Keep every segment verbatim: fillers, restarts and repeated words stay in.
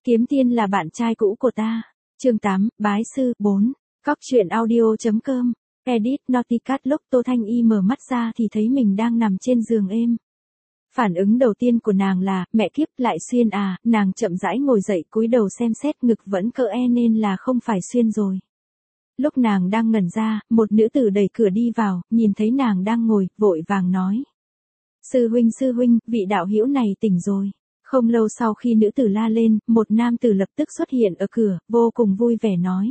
Kiếm Tiên là bạn trai cũ của ta. Chương tám, Bái sư, bốn. Cóc truyện audio.com. Edit Noticat. Lúc Tô Thanh Y mở mắt ra thì thấy mình đang nằm trên giường êm. Phản ứng đầu tiên của nàng là, mẹ kiếp, lại xuyên à, nàng chậm rãi ngồi dậy cúi đầu xem xét, ngực vẫn cỡ e nên là không phải xuyên rồi. Lúc nàng đang ngẩn ra, một nữ tử đẩy cửa đi vào, nhìn thấy nàng đang ngồi, vội vàng nói. Sư huynh sư huynh, vị đạo hữu này tỉnh rồi. Không lâu sau khi nữ tử la lên, một nam tử lập tức xuất hiện ở cửa, vô cùng vui vẻ nói.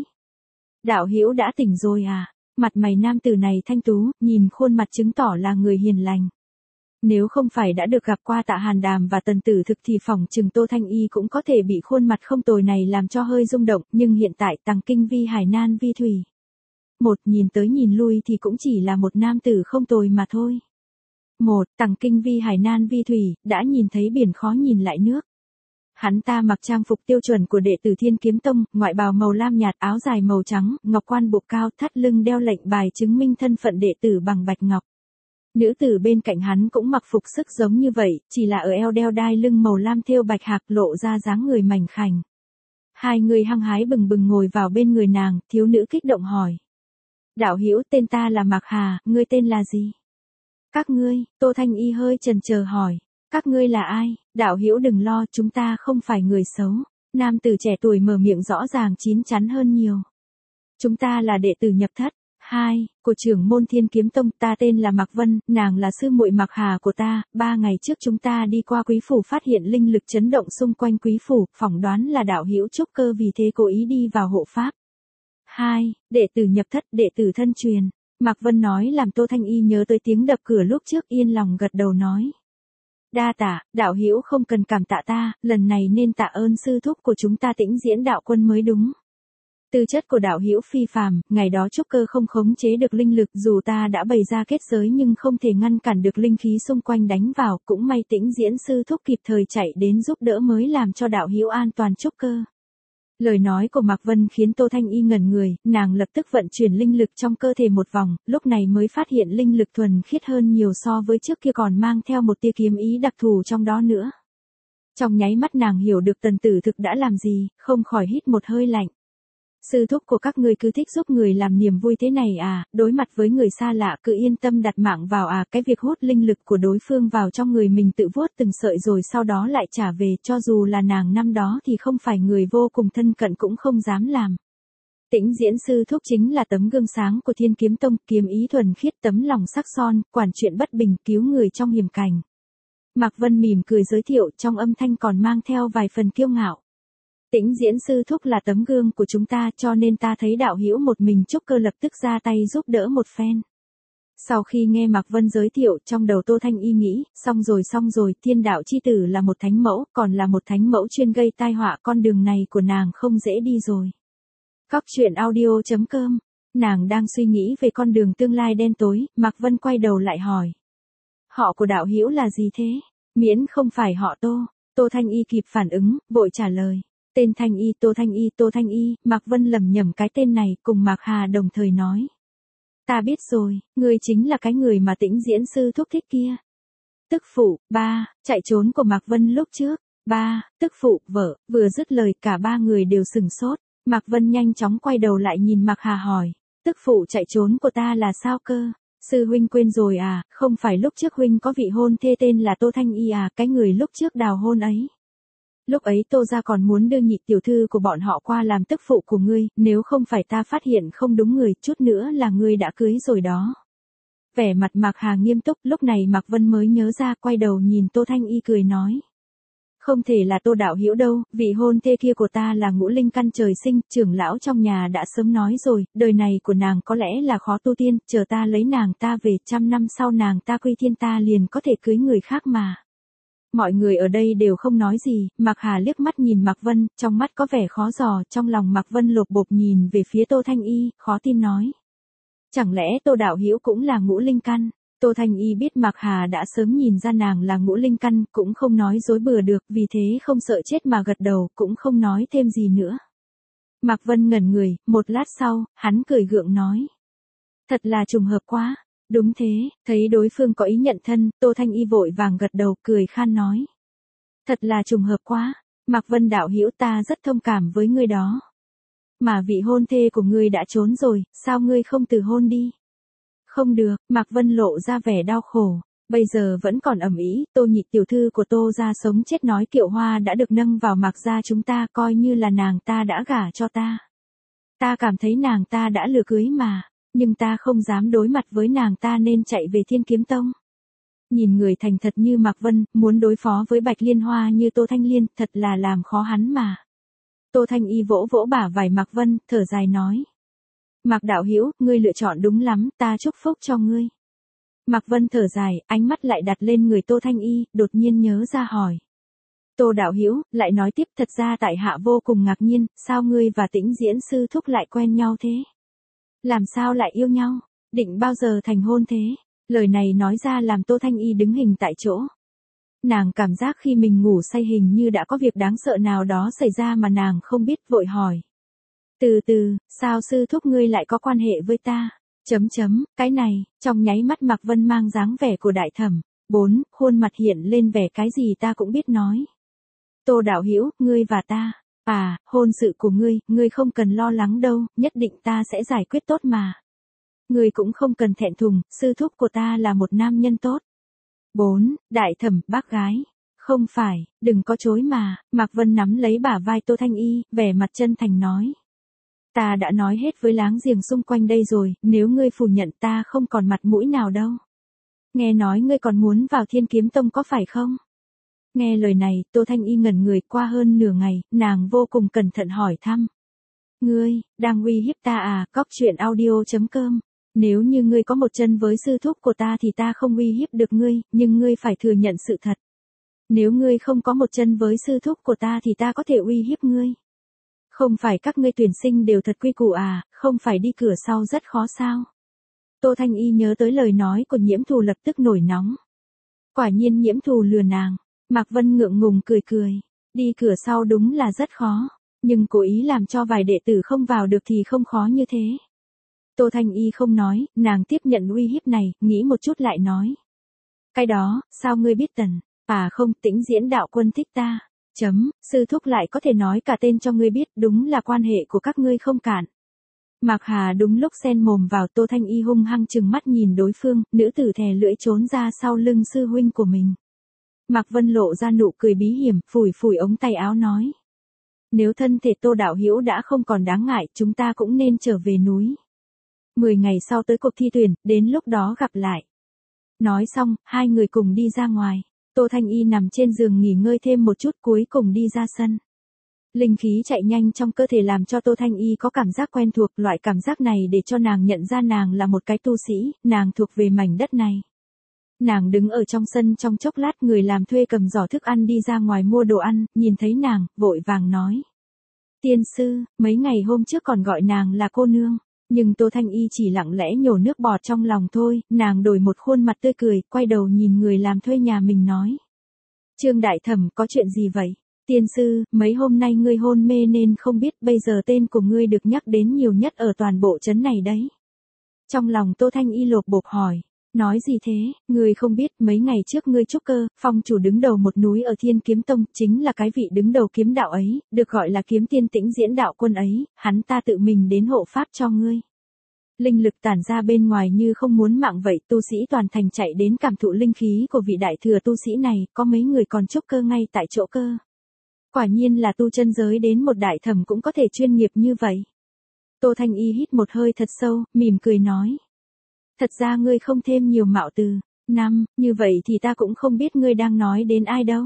Đạo hữu đã tỉnh rồi à? Mặt mày nam tử này thanh tú, nhìn khuôn mặt chứng tỏ là người hiền lành. Nếu không phải đã được gặp qua Tạ Hàn Đàm và Tần Tử Thực thì phỏng chừng Tô Thanh Y cũng có thể bị khuôn mặt không tồi này làm cho hơi rung động, nhưng hiện tại Tằng Kinh Vi hải nan vi thủy. Một nhìn tới nhìn lui thì cũng chỉ là một nam tử không tồi mà thôi. Một, Tằng Kinh Vi hải nan vi thủy, đã nhìn thấy biển khó nhìn lại nước. Hắn ta mặc trang phục tiêu chuẩn của đệ tử Thiên Kiếm Tông, ngoại bào màu lam nhạt, áo dài màu trắng, ngọc quan buộc cao, thắt lưng đeo lệnh bài chứng minh thân phận đệ tử bằng bạch ngọc. Nữ tử bên cạnh hắn cũng mặc phục sức giống như vậy, chỉ là ở eo đeo đai lưng màu lam thêu bạch hạc lộ ra dáng người mảnh khảnh. Hai người hăng hái bừng bừng ngồi vào bên người nàng, thiếu nữ kích động hỏi. Đạo hữu, tên ta là Mạc Hà, ngươi tên là gì? Các ngươi, Tô Thanh Y hơi chần chờ hỏi. Các ngươi là ai? Đạo hữu đừng lo, chúng ta không phải người xấu. Nam tử trẻ tuổi mở miệng rõ ràng chín chắn hơn nhiều. Chúng ta là đệ tử nhập thất. Hai, của trưởng môn Thiên Kiếm Tông, ta tên là Mạc Vân, nàng là sư muội Mạc Hà của ta, ba ngày trước chúng ta đi qua quý phủ phát hiện linh lực chấn động xung quanh quý phủ, phỏng đoán là đạo hữu trúc cơ vì thế cố ý đi vào hộ pháp. Hai, đệ tử nhập thất, đệ tử thân truyền. Mạc Vân nói làm Tô Thanh Y nhớ tới tiếng đập cửa lúc trước, yên lòng gật đầu nói. Đa tạ, đạo hữu không cần cảm tạ ta, lần này nên tạ ơn sư thúc của chúng ta Tĩnh Diễn đạo quân mới đúng. Tư chất của đạo hữu phi phàm, ngày đó trúc cơ không khống chế được linh lực, dù ta đã bày ra kết giới nhưng không thể ngăn cản được linh khí xung quanh đánh vào, cũng may Tĩnh Diễn sư thúc kịp thời chạy đến giúp đỡ mới làm cho đạo hữu an toàn trúc cơ. Lời nói của Mạc Vân khiến Tô Thanh Y ngẩn người, nàng lập tức vận chuyển linh lực trong cơ thể một vòng, lúc này mới phát hiện linh lực thuần khiết hơn nhiều so với trước kia, còn mang theo một tia kiếm ý đặc thù trong đó nữa. Trong nháy mắt nàng hiểu được Tần Tử Thực đã làm gì, không khỏi hít một hơi lạnh. Sư thúc của các ngươi cứ thích giúp người làm niềm vui thế này à, đối mặt với người xa lạ cứ yên tâm đặt mạng vào à, cái việc hút linh lực của đối phương vào trong người mình tự vuốt từng sợi rồi sau đó lại trả về, cho dù là nàng năm đó thì không phải người vô cùng thân cận cũng không dám làm. Tĩnh Diễn sư thúc chính là tấm gương sáng của Thiên Kiếm Tông, kiếm ý thuần khiết, tấm lòng sắc son, quản chuyện bất bình, cứu người trong hiểm cảnh. Mạc Vân mỉm cười giới thiệu, trong âm thanh còn mang theo vài phần kiêu ngạo. Tĩnh Diễn sư thúc là tấm gương của chúng ta, cho nên ta thấy đạo hữu một mình trúc cơ lập tức ra tay giúp đỡ một phen. Sau khi nghe Mạc Vân giới thiệu, trong đầu Tô Thanh Y nghĩ, xong rồi xong rồi, Thiên đạo chi tử là một thánh mẫu, còn là một thánh mẫu chuyên gây tai họa, con đường này của nàng không dễ đi rồi. Cóc truyện audio.com. Nàng đang suy nghĩ về con đường tương lai đen tối, Mạc Vân quay đầu lại hỏi. Họ của đạo hữu là gì thế? Miễn không phải họ Tô. Tô Thanh Y kịp phản ứng, vội trả lời. Tên Thanh Y, Tô Thanh Y, Tô Thanh Y, Mạc Vân lầm nhầm cái tên này, cùng Mạc Hà đồng thời nói. Ta biết rồi, ngươi chính là cái người mà Tĩnh Diễn sư thúc thích kia. Tức phụ, ba, chạy trốn của Mạc Vân lúc trước, ba, tức phụ, vợ, vừa dứt lời cả ba người đều sừng sốt. Mạc Vân nhanh chóng quay đầu lại nhìn Mạc Hà hỏi, tức phụ chạy trốn của ta là sao cơ? Sư huynh quên rồi à, không phải lúc trước huynh có vị hôn thê tên là Tô Thanh Y à, cái người lúc trước đào hôn ấy. Lúc ấy Tô gia còn muốn đưa nhị tiểu thư của bọn họ qua làm tức phụ của ngươi, nếu không phải ta phát hiện không đúng người, chút nữa là ngươi đã cưới rồi đó. Vẻ mặt Mạc Hà nghiêm túc, lúc này Mạc Vân mới nhớ ra, quay đầu nhìn Tô Thanh Y cười nói. Không thể là Tô đạo hữu đâu, vị hôn thê kia của ta là ngũ linh căn trời sinh, trưởng lão trong nhà đã sớm nói rồi, đời này của nàng có lẽ là khó tu tiên, chờ ta lấy nàng ta về, trăm năm sau nàng ta quy thiên ta liền có thể cưới người khác mà. Mọi người ở đây đều không nói gì, Mạc Hà liếc mắt nhìn Mạc Vân, trong mắt có vẻ khó dò, trong lòng Mạc Vân lột bột nhìn về phía Tô Thanh Y, khó tin nói. Chẳng lẽ Tô đạo hữu cũng là ngũ linh căn? Tô Thanh Y biết Mạc Hà đã sớm nhìn ra nàng là ngũ linh căn, cũng không nói dối bừa được, vì thế không sợ chết mà gật đầu, cũng không nói thêm gì nữa. Mạc Vân ngẩn người, một lát sau, hắn cười gượng nói. Thật là trùng hợp quá. Đúng thế, thấy đối phương có ý nhận thân, Tô Thanh Y vội vàng gật đầu, cười khan nói. Thật là trùng hợp quá, Mạc Vân đạo hữu, ta rất thông cảm với ngươi đó. Mà vị hôn thê của ngươi đã trốn rồi, sao ngươi không từ hôn đi? Không được, Mạc Vân lộ ra vẻ đau khổ. Bây giờ vẫn còn ầm ĩ, Tô Nhị tiểu thư của Tô gia sống chết nói Kiệu Hoa đã được nâng vào Mạc gia chúng ta, coi như là nàng ta đã gả cho ta. Ta cảm thấy nàng ta đã lừa cưới mà, nhưng ta không dám đối mặt với nàng ta nên chạy về Thiên Kiếm Tông. Nhìn người thành thật như Mạc Vân, muốn đối phó với Bạch Liên Hoa như Tô Thanh Liên, thật là làm khó hắn mà. Tô Thanh Y vỗ vỗ bả vai Mạc Vân, thở dài nói. Mạc đạo hữu, ngươi lựa chọn đúng lắm, ta chúc phúc cho ngươi. Mạc Vân thở dài, ánh mắt lại đặt lên người Tô Thanh Y, đột nhiên nhớ ra hỏi. Tô đạo hữu, lại nói tiếp, thật ra tại hạ vô cùng ngạc nhiên, sao ngươi và Tĩnh Diễn sư thúc lại quen nhau thế? Làm sao lại yêu nhau? Định bao giờ thành hôn thế? Lời này nói ra làm Tô Thanh Y đứng hình tại chỗ. Nàng cảm giác khi mình ngủ say hình như đã có việc đáng sợ nào đó xảy ra mà nàng không biết, vội hỏi. Từ từ, sao sư thúc ngươi lại có quan hệ với ta? Chấm chấm, cái này, trong nháy mắt Mạc Vân mang dáng vẻ của đại thẩm. Bốn, khuôn mặt hiện lên vẻ cái gì ta cũng biết nói. Tô đạo hữu, ngươi và ta. À, hôn sự của ngươi, ngươi không cần lo lắng đâu, nhất định ta sẽ giải quyết tốt mà. Ngươi cũng không cần thẹn thùng, sư thúc của ta là một nam nhân tốt. Bốn, đại thẩm, bác gái. Không phải, đừng có chối mà, Mạc Vân nắm lấy bả vai Tô Thanh Y, vẻ mặt chân thành nói. Ta đã nói hết với láng giềng xung quanh đây rồi, nếu ngươi phủ nhận ta không còn mặt mũi nào đâu. Nghe nói ngươi còn muốn vào Thiên Kiếm Tông có phải không? Nghe lời này, Tô Thanh Y ngẩn người, qua hơn nửa ngày, nàng vô cùng cẩn thận hỏi thăm. Ngươi, đang uy hiếp ta à? Cóc truyện audio chấm com. Nếu như ngươi có một chân với sư thúc của ta thì ta không uy hiếp được ngươi, nhưng ngươi phải thừa nhận sự thật. Nếu ngươi không có một chân với sư thúc của ta thì ta có thể uy hiếp ngươi. Không phải các ngươi tuyển sinh đều thật quy củ à, không phải đi cửa sau rất khó sao? Tô Thanh Y nhớ tới lời nói của Nhiễm Thù lập tức nổi nóng. Quả nhiên Nhiễm Thù lừa nàng. Mạc Vân ngượng ngùng cười cười. Đi cửa sau đúng là rất khó, nhưng cố ý làm cho vài đệ tử không vào được thì không khó như thế. Tô Thanh Y không nói, nàng tiếp nhận uy hiếp này, nghĩ một chút lại nói. Cái đó, sao ngươi biết tần? À không, Tĩnh Diễn đạo quân thích ta. Chấm, sư thúc lại có thể nói cả tên cho ngươi biết, đúng là quan hệ của các ngươi không cạn. Mạc Hà đúng lúc xen mồm vào, Tô Thanh Y hung hăng chừng mắt nhìn đối phương, nữ tử thè lưỡi trốn ra sau lưng sư huynh của mình. Mạc Vân lộ ra nụ cười bí hiểm, phủi phủi ống tay áo nói. Nếu thân thể Tô đạo hữu đã không còn đáng ngại, chúng ta cũng nên trở về núi. Mười ngày sau tới cuộc thi tuyển, đến lúc đó gặp lại. Nói xong, hai người cùng đi ra ngoài. Tô Thanh Y nằm trên giường nghỉ ngơi thêm một chút, cuối cùng đi ra sân. Linh khí chạy nhanh trong cơ thể làm cho Tô Thanh Y có cảm giác quen thuộc, loại cảm giác này để cho nàng nhận ra nàng là một cái tu sĩ, nàng thuộc về mảnh đất này. Nàng đứng ở trong sân trong chốc lát, người làm thuê cầm giỏ thức ăn đi ra ngoài mua đồ ăn, nhìn thấy nàng, vội vàng nói. Tiên sư, mấy ngày hôm trước còn gọi nàng là cô nương, nhưng Tô Thanh Y chỉ lặng lẽ nhổ nước bọt trong lòng thôi, nàng đổi một khuôn mặt tươi cười, quay đầu nhìn người làm thuê nhà mình nói. Trương đại thẩm, có chuyện gì vậy? Tiên sư, mấy hôm nay ngươi hôn mê nên không biết, bây giờ tên của ngươi được nhắc đến nhiều nhất ở toàn bộ trấn này đấy. Trong lòng Tô Thanh Y lột bột hỏi. Nói gì thế, ngươi không biết, mấy ngày trước ngươi trúc cơ, phong chủ đứng đầu một núi ở Thiên Kiếm Tông, chính là cái vị đứng đầu kiếm đạo ấy, được gọi là kiếm tiên Tĩnh Diễn đạo quân ấy, hắn ta tự mình đến hộ pháp cho ngươi. Linh lực tản ra bên ngoài như không muốn mạng vậy, tu sĩ toàn thành chạy đến cảm thụ linh khí của vị đại thừa tu sĩ này, có mấy người còn trúc cơ ngay tại chỗ cơ. Quả nhiên là tu chân giới đến một đại thẩm cũng có thể chuyên nghiệp như vậy. Tô Thanh Y hít một hơi thật sâu, mỉm cười nói. Thật ra ngươi không thêm nhiều mạo từ. Năm, như vậy thì ta cũng không biết ngươi đang nói đến ai đâu.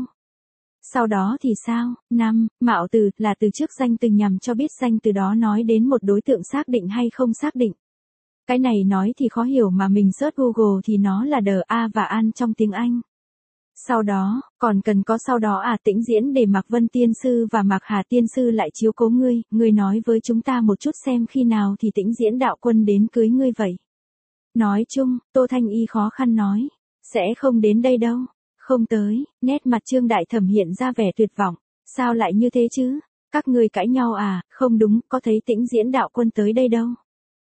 Sau đó thì sao? Năm, mạo từ là từ trước danh từ nhằm cho biết danh từ đó nói đến một đối tượng xác định hay không xác định. Cái này nói thì khó hiểu mà mình search Google thì nó là đờ a và an trong tiếng Anh. Sau đó, còn cần có sau đó à Tĩnh Diễn để Mạc Vân tiên sư và Mạc Hà tiên sư lại chiếu cố ngươi, ngươi nói với chúng ta một chút xem khi nào thì Tĩnh Diễn đạo quân đến cưới ngươi vậy. Nói chung, Tô Thanh Y khó khăn nói, sẽ không đến đây đâu, không tới, nét mặt Trương đại thẩm hiện ra vẻ tuyệt vọng, sao lại như thế chứ, các ngươi cãi nhau à, không đúng, có thấy Tĩnh Diễn đạo quân tới đây đâu.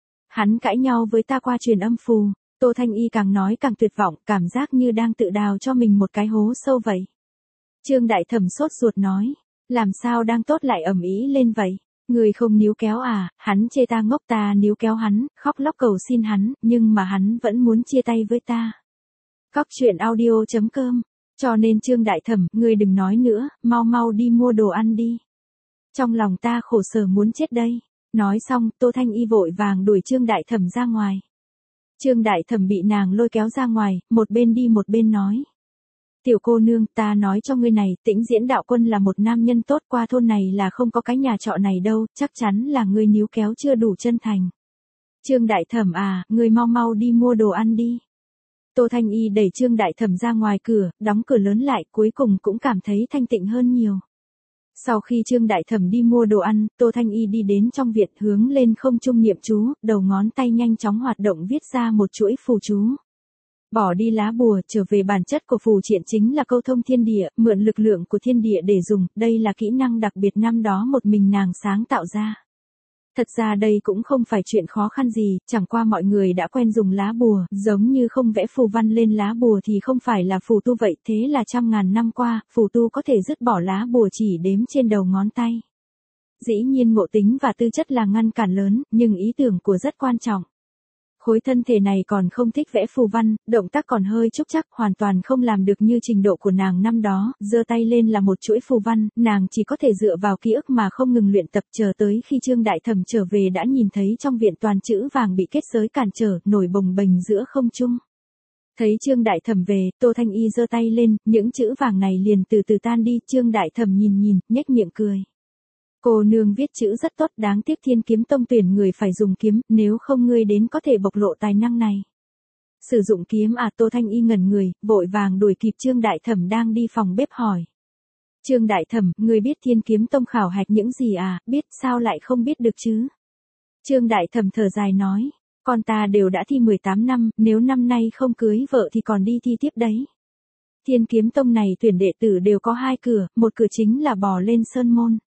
Hắn cãi nhau với ta qua truyền âm phù. Tô Thanh Y càng nói càng tuyệt vọng, cảm giác như đang tự đào cho mình một cái hố sâu vậy. Trương đại thẩm sốt ruột nói, Làm sao đang tốt lại ầm ĩ lên vậy? Người không níu kéo à, hắn chê ta ngốc ta níu kéo hắn, khóc lóc cầu xin hắn, nhưng mà hắn vẫn muốn chia tay với ta. Cóc truyện audio chấm com. Cho nên Trương Đại Thẩm, ngươi đừng nói nữa, mau mau đi mua đồ ăn đi. Trong lòng ta khổ sở muốn chết đây. Nói xong, Tô Thanh Y vội vàng đuổi Trương Đại Thẩm ra ngoài. Trương Đại Thẩm bị nàng lôi kéo ra ngoài, một bên đi một bên nói. Tiểu cô nương, ta nói cho ngươi này, Tĩnh Diễn đạo quân là một nam nhân tốt, qua thôn này là không có cái nhà trọ này đâu, chắc chắn là ngươi níu kéo chưa đủ chân thành. Trương Đại Thẩm à, ngươi mau mau đi mua đồ ăn đi. Tô Thanh Y đẩy Trương Đại Thẩm ra ngoài cửa, đóng cửa lớn lại, cuối cùng cũng cảm thấy thanh tịnh hơn nhiều. Sau khi Trương Đại Thẩm đi mua đồ ăn, Tô Thanh Y đi đến trong viện hướng lên không trung niệm chú, đầu ngón tay nhanh chóng hoạt động viết ra một chuỗi phù chú. Bỏ đi lá bùa, trở về bản chất của phù triện chính là câu thông thiên địa, mượn lực lượng của thiên địa để dùng, đây là kỹ năng đặc biệt năm đó một mình nàng sáng tạo ra. Thật ra đây cũng không phải chuyện khó khăn gì, chẳng qua mọi người đã quen dùng lá bùa, giống như không vẽ phù văn lên lá bùa thì không phải là phù tu vậy, thế là trăm ngàn năm qua, phù tu có thể dứt bỏ lá bùa chỉ đếm trên đầu ngón tay. Dĩ nhiên ngộ tính và tư chất là ngăn cản lớn, nhưng ý tưởng của rất quan trọng. Khối thân thể này còn không thích vẽ phù văn, động tác còn hơi trúc chắc, hoàn toàn không làm được như trình độ của nàng năm đó, giơ tay lên là một chuỗi phù văn, nàng chỉ có thể dựa vào ký ức mà không ngừng luyện tập, chờ tới khi Trương Đại Thẩm trở về đã nhìn thấy trong viện toàn chữ vàng bị kết giới cản trở, nổi bồng bềnh giữa không trung. Thấy Trương Đại Thẩm về, Tô Thanh Y giơ tay lên, những chữ vàng này liền từ từ tan đi, Trương Đại Thẩm nhìn nhìn, nhếch miệng cười. Cô nương viết chữ rất tốt, đáng tiếc Thiên Kiếm Tông tuyển người phải dùng kiếm, nếu không ngươi đến có thể bộc lộ tài năng này. Sử dụng kiếm à? Tô Thanh Y ngẩn người, vội vàng đuổi kịp Trương Đại Thẩm đang đi phòng bếp hỏi. Trương Đại Thẩm, ngươi biết Thiên Kiếm Tông khảo hạch những gì à? Biết, sao lại không biết được chứ? Trương Đại Thẩm thở dài nói, con ta đều đã thi mười tám năm, nếu năm nay không cưới vợ thì còn đi thi tiếp đấy. Thiên Kiếm Tông này tuyển đệ tử đều có hai cửa, một cửa chính là bò lên sơn môn.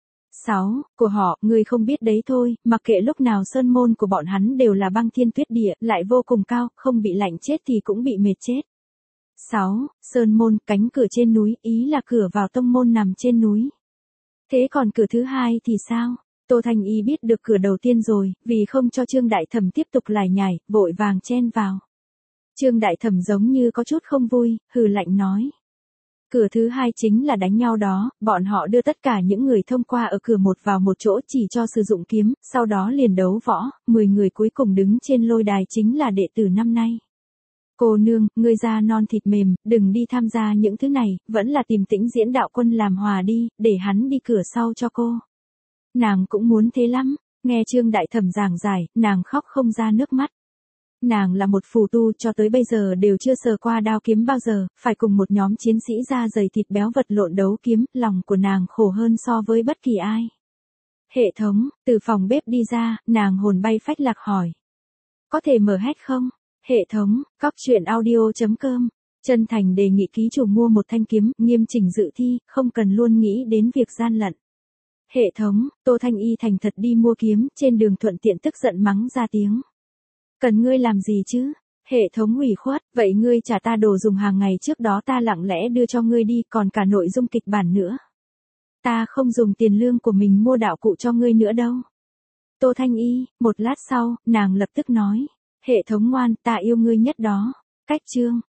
sáu. Của họ, ngươi không biết đấy thôi, mặc kệ lúc nào sơn môn của bọn hắn đều là băng thiên tuyết địa, lại vô cùng cao, không bị lạnh chết thì cũng bị mệt chết. sáu. Sơn môn, cánh cửa trên núi, ý là cửa vào tông môn nằm trên núi. Thế còn cửa thứ hai thì sao? Tô Thanh Y biết được cửa đầu tiên rồi, vì không cho Trương Đại Thẩm tiếp tục lải nhải, vội vàng chen vào. Trương Đại Thẩm giống như có chút không vui, hừ lạnh nói. Cửa thứ hai chính là đánh nhau đó, bọn họ đưa tất cả những người thông qua ở cửa một vào một chỗ chỉ cho sử dụng kiếm, sau đó liền đấu võ, mười người cuối cùng đứng trên lôi đài chính là đệ tử năm nay. Cô nương, ngươi da non thịt mềm, đừng đi tham gia những thứ này, vẫn là tìm Tĩnh Diễn đạo quân làm hòa đi, để hắn đi cửa sau cho cô. Nàng cũng muốn thế lắm, nghe Trương Đại Thẩm giảng giải, nàng khóc không ra nước mắt. Nàng là một phù tu, cho tới bây giờ đều chưa sờ qua đao kiếm bao giờ, phải cùng một nhóm chiến sĩ da dày thịt béo vật lộn đấu kiếm, lòng của nàng khổ hơn so với bất kỳ ai. Hệ thống, từ phòng bếp đi ra, nàng hồn bay phách lạc hỏi. Có thể mở hết không? Hệ thống, cóc truyện audio chấm com. Chân thành đề nghị ký chủ mua một thanh kiếm, nghiêm chỉnh dự thi, không cần luôn nghĩ đến việc gian lận. Hệ thống, Tô Thanh Y thành thật đi mua kiếm, trên đường thuận tiện tức giận mắng ra tiếng. Cần ngươi làm gì chứ? Hệ thống ủy khuất, vậy ngươi trả ta đồ dùng hàng ngày trước đó ta lặng lẽ đưa cho ngươi đi, còn cả nội dung kịch bản nữa. Ta không dùng tiền lương của mình mua đạo cụ cho ngươi nữa đâu. Tô Thanh Y, một lát sau, nàng lập tức nói. Hệ thống ngoan, ta yêu ngươi nhất đó. Cách chương.